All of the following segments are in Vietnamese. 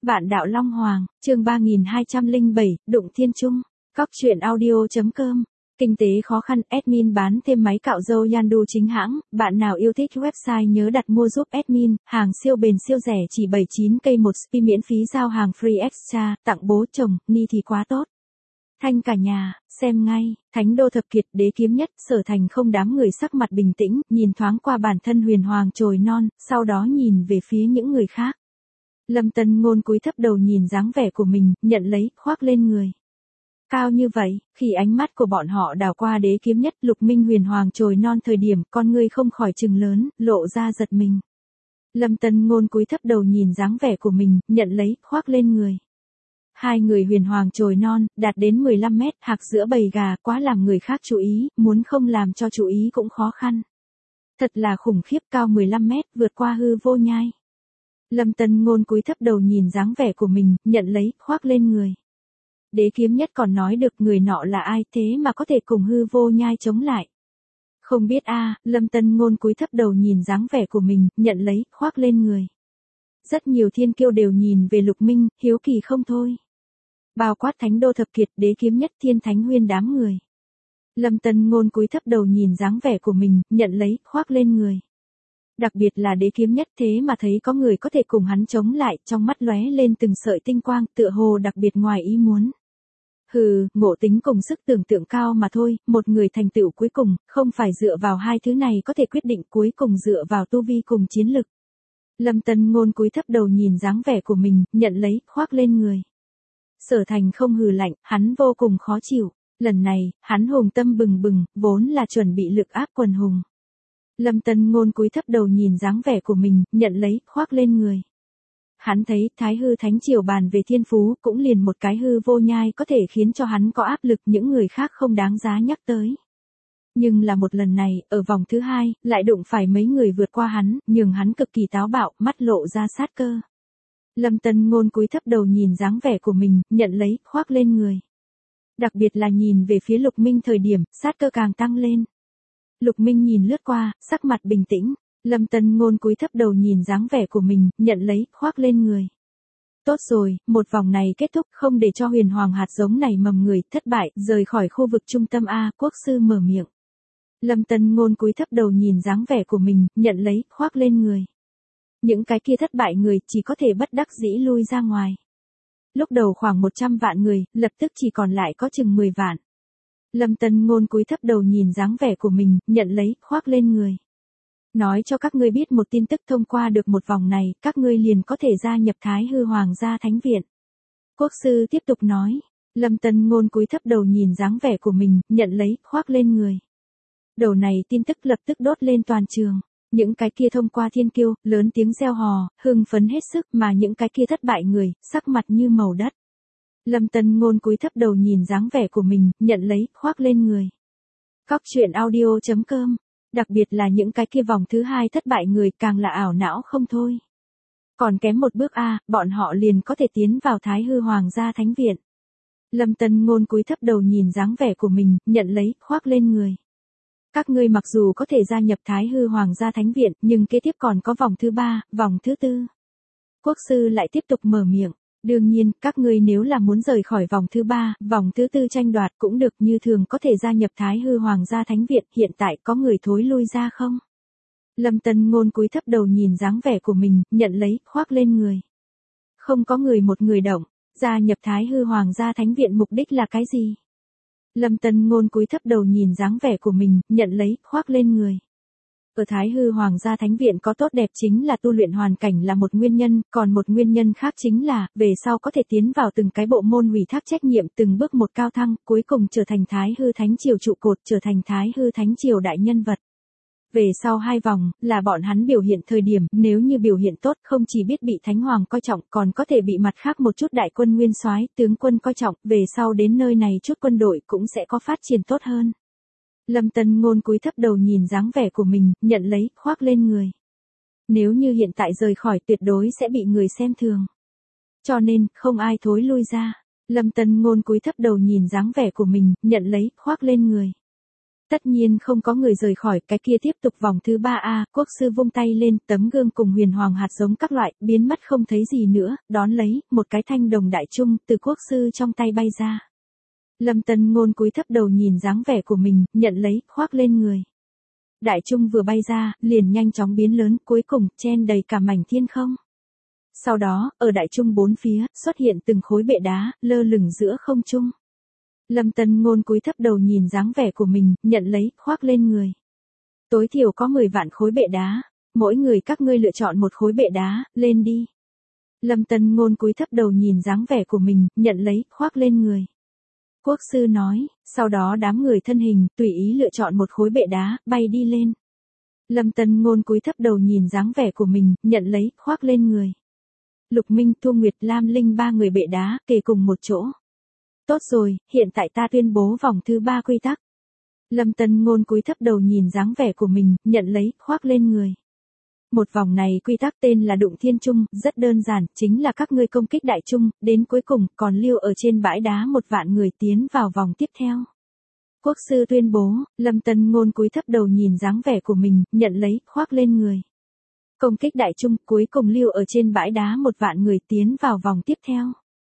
Bạn đạo Long Hoàng, chương 3207, Đụng Thiên Trung, Cóc truyện audio.com. Kinh tế khó khăn, admin bán thêm máy cạo râu Yandu chính hãng, bạn nào yêu thích website nhớ đặt mua giúp admin, hàng siêu bền siêu rẻ chỉ 79k một spi miễn phí giao hàng free extra, tặng bố chồng, ni thì quá tốt. Thanh cả nhà, xem ngay, thánh đô thập kiệt đế kiếm nhất, Sở Thành không đám người sắc mặt bình tĩnh, nhìn thoáng qua bản thân huyền hoàng trồi non, sau đó nhìn về phía những người khác. Lâm Tân Ngôn cúi thấp đầu nhìn dáng vẻ của mình, nhận lấy, khoác lên người. Cao như vậy, khi ánh mắt của bọn họ đảo qua đế kiếm nhất Lục Minh huyền hoàng trồi non thời điểm con ngươi không khỏi trừng lớn, lộ ra giật mình. Lâm Tân Ngôn cúi thấp đầu nhìn dáng vẻ của mình, nhận lấy, khoác lên người. Hai người huyền hoàng trồi non, đạt đến 15 mét, hạc giữa bầy gà, quá làm người khác chú ý, muốn không làm cho chú ý cũng khó khăn. Thật là khủng khiếp, cao 15 mét, vượt qua hư vô nhai. Lâm Tân Ngôn cúi thấp đầu nhìn dáng vẻ của mình, nhận lấy, khoác lên người. Đế kiếm nhất còn nói được người nọ là ai thế mà có thể cùng hư vô nhai chống lại. Không biết Lâm Tân Ngôn cúi thấp đầu nhìn dáng vẻ của mình, nhận lấy, khoác lên người. Rất nhiều thiên kiêu đều nhìn về Lục Minh, hiếu kỳ không thôi. Bao quát thánh đô thập kiệt, đế kiếm nhất, thiên thánh huyên đám người. Lâm Tân Ngôn cúi thấp đầu nhìn dáng vẻ của mình, nhận lấy, khoác lên người. Đặc biệt là đế kiếm nhất thế mà thấy có người có thể cùng hắn chống lại, trong mắt lóe lên từng sợi tinh quang, tựa hồ đặc biệt ngoài ý muốn. Hừ, ngộ tính cùng sức tưởng tượng cao mà thôi, một người thành tựu cuối cùng, không phải dựa vào hai thứ này có thể quyết định, cuối cùng dựa vào tu vi cùng chiến lực. Lâm Tân Ngôn cúi thấp đầu nhìn dáng vẻ của mình, nhận lấy, khoác lên người. Sở Thành không hừ lạnh, hắn vô cùng khó chịu, lần này, hắn hùng tâm bừng bừng, vốn là chuẩn bị lực áp quần hùng. Lâm Tân Ngôn cúi thấp đầu nhìn dáng vẻ của mình, nhận lấy, khoác lên người. Hắn thấy Thái Hư Thánh Triều bàn về thiên phú, cũng liền một cái hư vô nhai có thể khiến cho hắn có áp lực, những người khác không đáng giá nhắc tới. Nhưng là một lần này, ở vòng thứ hai, lại đụng phải mấy người vượt qua hắn, nhường hắn cực kỳ táo bạo, mắt lộ ra sát cơ. Lâm Tân Ngôn cúi thấp đầu nhìn dáng vẻ của mình, nhận lấy, khoác lên người. Đặc biệt là nhìn về phía Lục Minh thời điểm, sát cơ càng tăng lên. Lục Minh nhìn lướt qua, sắc mặt bình tĩnh. Lâm Tân Ngôn cúi thấp đầu nhìn dáng vẻ của mình, nhận lấy, khoác lên người. Tốt rồi, một vòng này kết thúc, không để cho huyền hoàng hạt giống này mầm người, thất bại, rời khỏi khu vực trung tâm Quốc sư mở miệng. Lâm Tân Ngôn cúi thấp đầu nhìn dáng vẻ của mình, nhận lấy, khoác lên người. Những cái kia thất bại người chỉ có thể bất đắc dĩ lui ra ngoài. Lúc đầu khoảng 100 vạn người, lập tức chỉ còn lại có chừng 10 vạn. Lâm Tân Ngôn cúi thấp đầu nhìn dáng vẻ của mình, nhận lấy, khoác lên người. Nói cho các ngươi biết một tin tức, thông qua được một vòng này, các ngươi liền có thể gia nhập Thái Hư Hoàng gia Thánh Viện. Quốc sư tiếp tục nói. Lâm Tân Ngôn cúi thấp đầu nhìn dáng vẻ của mình, nhận lấy, khoác lên người. Đầu này tin tức lập tức đốt lên toàn trường. Những cái kia thông qua thiên kiêu, lớn tiếng reo hò, hưng phấn hết sức, mà những cái kia thất bại người, sắc mặt như màu đất. Lâm Tân Ngôn cúi thấp đầu nhìn dáng vẻ của mình, nhận lấy, khoác lên người. Cóc truyện audio.com. Đặc biệt là những cái kia vòng thứ hai thất bại người càng là ảo não không thôi. Còn kém một bước bọn họ liền có thể tiến vào Thái Hư Hoàng gia Thánh Viện. Lâm Tân Ngôn cúi thấp đầu nhìn dáng vẻ của mình, nhận lấy, khoác lên người. Các ngươi mặc dù có thể gia nhập Thái Hư Hoàng gia Thánh Viện, nhưng kế tiếp còn có vòng thứ 3, vòng thứ 4. Quốc sư lại tiếp tục mở miệng. Đương nhiên, các ngươi nếu là muốn rời khỏi vòng thứ 3, vòng thứ 4 tranh đoạt cũng được, như thường có thể gia nhập Thái Hư Hoàng gia Thánh Viện, hiện tại có người thối lui ra không? Lâm Tân Ngôn cúi thấp đầu nhìn dáng vẻ của mình, nhận lấy, khoác lên người. Không có người một người động, gia nhập Thái Hư Hoàng gia Thánh Viện mục đích là cái gì? Lâm Tân Ngôn cúi thấp đầu nhìn dáng vẻ của mình, nhận lấy, khoác lên người. Ở Thái Hư Hoàng gia Thánh Viện có tốt đẹp chính là tu luyện hoàn cảnh là một nguyên nhân, còn một nguyên nhân khác chính là, về sau có thể tiến vào từng cái bộ môn ủy thác trách nhiệm, từng bước một cao thăng, cuối cùng trở thành Thái Hư Thánh Triều trụ cột, trở thành Thái Hư Thánh Triều đại nhân vật. Về sau 2 vòng, là bọn hắn biểu hiện thời điểm, nếu như biểu hiện tốt, không chỉ biết bị Thánh Hoàng coi trọng, còn có thể bị mặt khác một chút đại quân nguyên soái, tướng quân coi trọng, về sau đến nơi này chút quân đội cũng sẽ có phát triển tốt hơn. Lâm Tân Ngôn cúi thấp đầu nhìn dáng vẻ của mình, nhận lấy, khoác lên người. Nếu như hiện tại rời khỏi tuyệt đối sẽ bị người xem thường. Cho nên, không ai thối lui ra. Lâm Tân Ngôn cúi thấp đầu nhìn dáng vẻ của mình, nhận lấy, khoác lên người. Tất nhiên không có người rời khỏi, cái kia tiếp tục vòng thứ 3A, quốc sư vung tay lên, tấm gương cùng huyền hoàng hạt giống các loại, biến mất không thấy gì nữa, đón lấy, một cái thanh đồng đại trung, từ quốc sư trong tay bay ra. Lâm Tân Ngôn cúi thấp đầu nhìn dáng vẻ của mình, nhận lấy, khoác lên người. Đại trung vừa bay ra, liền nhanh chóng biến lớn, cuối cùng, chen đầy cả mảnh thiên không. Sau đó, ở đại trung bốn phía, xuất hiện từng khối bệ đá, lơ lửng giữa không trung. Lâm Tân Ngôn cúi thấp đầu nhìn dáng vẻ của mình, nhận lấy, khoác lên người. Tối thiểu có 10 vạn khối bệ đá, mỗi người các ngươi lựa chọn một khối bệ đá, lên đi. Lâm Tân Ngôn cúi thấp đầu nhìn dáng vẻ của mình, nhận lấy, khoác lên người. Quốc sư nói, sau đó đám người thân hình, tùy ý lựa chọn một khối bệ đá, bay đi lên. Lâm Tân Ngôn cúi thấp đầu nhìn dáng vẻ của mình, nhận lấy, khoác lên người. Lục Minh, Thu Nguyệt, Lam Linh ba người bệ đá, kề cùng một chỗ. Tốt rồi, hiện tại ta tuyên bố vòng thứ 3 quy tắc. Lâm Tân Ngôn cúi thấp đầu nhìn dáng vẻ của mình, nhận lấy, khoác lên người. Một vòng này quy tắc tên là Đụng Thiên Trung, rất đơn giản, chính là các ngươi công kích đại trung, đến cuối cùng, còn lưu ở trên bãi đá 1 vạn người tiến vào vòng tiếp theo. Quốc sư tuyên bố, Lâm Tân Ngôn cúi thấp đầu nhìn dáng vẻ của mình, nhận lấy, khoác lên người. Công kích đại trung, cuối cùng lưu ở trên bãi đá 1 vạn người tiến vào vòng tiếp theo.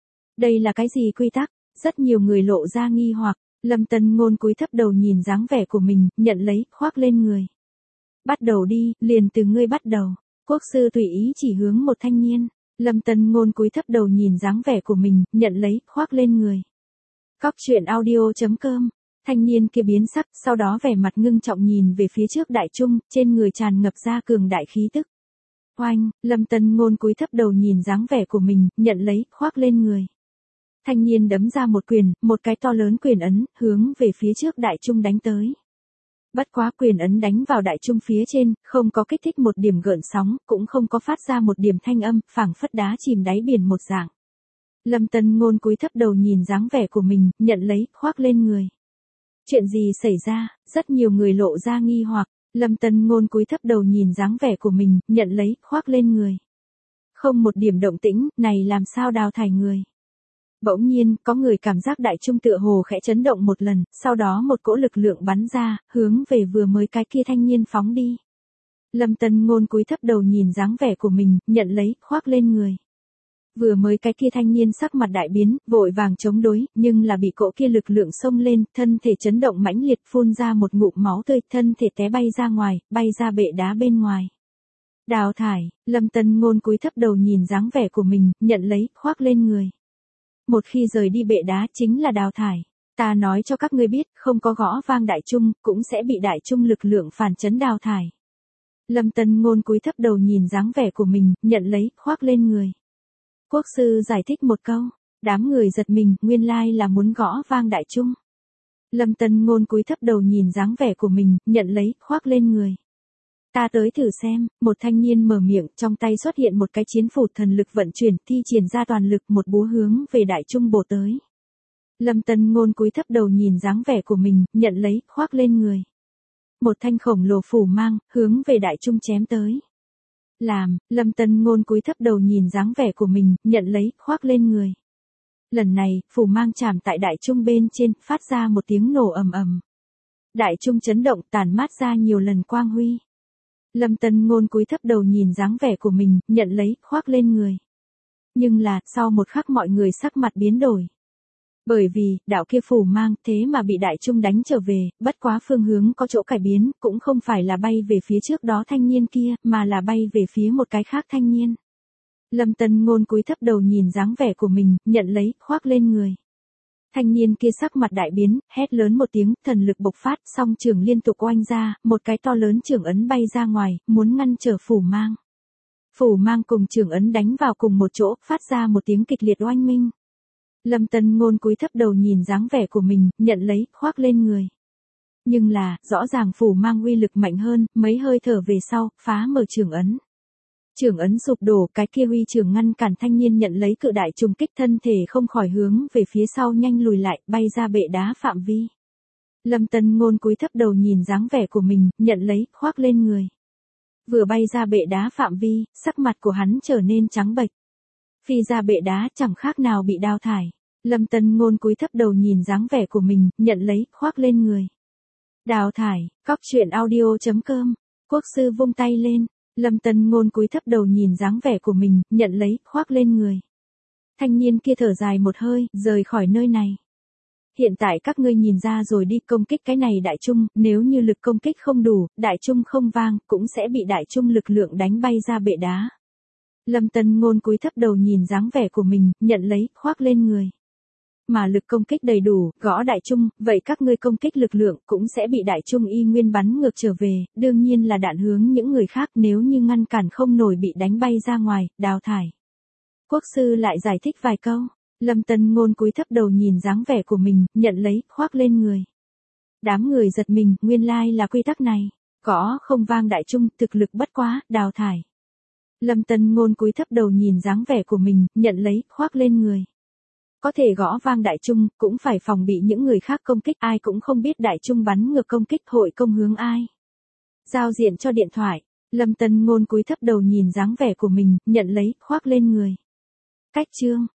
Đây là cái gì quy tắc? Rất nhiều người lộ ra nghi hoặc, Lâm Tân Ngôn cúi thấp đầu nhìn dáng vẻ của mình, nhận lấy, khoác lên người. Bắt đầu đi, liền từ ngươi bắt đầu. Quốc sư tùy ý chỉ hướng một thanh niên. Lâm Tân Ngôn cúi thấp đầu nhìn dáng vẻ của mình, nhận lấy, khoác lên người. Cóc truyện audio.com. Thanh niên kia biến sắc, sau đó vẻ mặt ngưng trọng nhìn về phía trước đại trung, trên người tràn ngập ra cường đại khí tức. Oanh, Lâm Tân Ngôn cúi thấp đầu nhìn dáng vẻ của mình, nhận lấy, khoác lên người. Thanh niên đấm ra một quyền, một cái to lớn quyền ấn, hướng về phía trước đại trung đánh tới. Bất quá quyền ấn đánh vào đại trung phía trên, không có kích thích một điểm gợn sóng, cũng không có phát ra một điểm thanh âm, phảng phất đá chìm đáy biển một dạng. Lâm Tân Ngôn cúi thấp đầu nhìn dáng vẻ của mình, nhận lấy, khoác lên người. Chuyện gì xảy ra? Rất nhiều người lộ ra nghi hoặc. Lâm Tân Ngôn cúi thấp đầu nhìn dáng vẻ của mình, nhận lấy, khoác lên người. Không một điểm động tĩnh, này làm sao đào thải người. Bỗng nhiên, có người cảm giác đại trung tựa hồ khẽ chấn động một lần, sau đó một cỗ lực lượng bắn ra, hướng về vừa mới cái kia thanh niên phóng đi. Lâm Tân Ngôn cúi thấp đầu nhìn dáng vẻ của mình, nhận lấy, khoác lên người. Vừa mới cái kia thanh niên sắc mặt đại biến, vội vàng chống đối, nhưng là bị cỗ kia lực lượng xông lên, thân thể chấn động mãnh liệt, phun ra một ngụm máu tươi, thân thể té bay ra ngoài, bay ra bệ đá bên ngoài. Đào thải, Lâm Tân Ngôn cúi thấp đầu nhìn dáng vẻ của mình, nhận lấy, khoác lên người. Một khi rời đi bệ đá chính là đào thải. Ta nói cho các ngươi biết, không có gõ vang đại trung, cũng sẽ bị đại trung lực lượng phản chấn đào thải. Lâm Tân Ngôn cúi thấp đầu nhìn dáng vẻ của mình, nhận lấy, khoác lên người. Quốc sư giải thích một câu, đám người giật mình, nguyên lai là muốn gõ vang đại trung. Lâm Tân Ngôn cúi thấp đầu nhìn dáng vẻ của mình, nhận lấy, khoác lên người. Ta tới thử xem, một thanh niên mở miệng, trong tay xuất hiện một cái chiến phủ thần lực vận chuyển, thi triển ra toàn lực, một búa hướng về đại trung bổ tới. Lâm Tân Ngôn cúi thấp đầu nhìn dáng vẻ của mình, nhận lấy, khoác lên người. Một thanh khổng lồ phủ mang, hướng về đại trung chém tới. Lâm Tân Ngôn cúi thấp đầu nhìn dáng vẻ của mình, nhận lấy, khoác lên người. Lần này, phủ mang chạm tại đại trung bên trên, phát ra một tiếng nổ ầm ầm. Đại trung chấn động, tản mát ra nhiều lần quang huy. Lâm Tân Ngôn cúi thấp đầu nhìn dáng vẻ của mình, nhận lấy, khoác lên người. Nhưng là, sau một khắc mọi người sắc mặt biến đổi. Bởi vì, đạo kia phủ mang, thế mà bị đại trung đánh trở về, bất quá phương hướng có chỗ cải biến, cũng không phải là bay về phía trước đó thanh niên kia, mà là bay về phía một cái khác thanh niên. Lâm Tân Ngôn cúi thấp đầu nhìn dáng vẻ của mình, nhận lấy, khoác lên người. Thanh niên kia sắc mặt đại biến, hét lớn một tiếng, thần lực bộc phát, song trường liên tục oanh ra, một cái to lớn trường ấn bay ra ngoài, muốn ngăn trở phủ mang. Phủ mang cùng trường ấn đánh vào cùng một chỗ, phát ra một tiếng kịch liệt oanh minh. Lâm Tân Ngôn cúi thấp đầu nhìn dáng vẻ của mình, nhận lấy, khoác lên người. Nhưng là, rõ ràng phủ mang uy lực mạnh hơn, mấy hơi thở về sau, phá mở trường ấn. Trường ấn sụp đổ, cái kia huy trường ngăn cản thanh niên nhận lấy cự đại trùng kích, thân thể không khỏi hướng về phía sau nhanh lùi lại, bay ra bệ đá phạm vi. Lâm Tân Ngôn cúi thấp đầu nhìn dáng vẻ của mình, nhận lấy, khoác lên người. Vừa bay ra bệ đá phạm vi, sắc mặt của hắn trở nên trắng bệch. Phi ra bệ đá chẳng khác nào bị đào thải. Lâm Tân Ngôn cúi thấp đầu nhìn dáng vẻ của mình, nhận lấy, khoác lên người. Đào thải, cóc truyện audio.com. Quốc sư vung tay lên, Lâm Tân Ngôn cúi thấp đầu nhìn dáng vẻ của mình, nhận lấy, khoác lên người. Thanh niên kia thở dài một hơi, rời khỏi nơi này. Hiện tại các ngươi nhìn ra rồi đi, công kích cái này đại trung, nếu như lực công kích không đủ, đại trung không vang, cũng sẽ bị đại trung lực lượng đánh bay ra bệ đá. Lâm Tân Ngôn cúi thấp đầu nhìn dáng vẻ của mình, nhận lấy, khoác lên người. Mà lực công kích đầy đủ, gõ đại trung, vậy các ngươi công kích lực lượng cũng sẽ bị đại trung y nguyên bắn ngược trở về, đương nhiên là đạn hướng những người khác, nếu như ngăn cản không nổi bị đánh bay ra ngoài, đào thải. Quốc sư lại giải thích vài câu. Lâm Tân Ngôn cúi thấp đầu nhìn dáng vẻ của mình, nhận lấy, khoác lên người. Đám người giật mình, nguyên lai là quy tắc này. Gõ không vang đại trung, thực lực bất quá, đào thải. Lâm Tân Ngôn cúi thấp đầu nhìn dáng vẻ của mình, nhận lấy, khoác lên người. Có thể gõ vang đại trung, cũng phải phòng bị những người khác công kích, ai cũng không biết đại trung bắn ngược công kích hội công hướng ai. Giao diện cho điện thoại. Lâm Tân Ngôn cúi thấp đầu nhìn dáng vẻ của mình, nhận lấy, khoác lên người. Cách chương.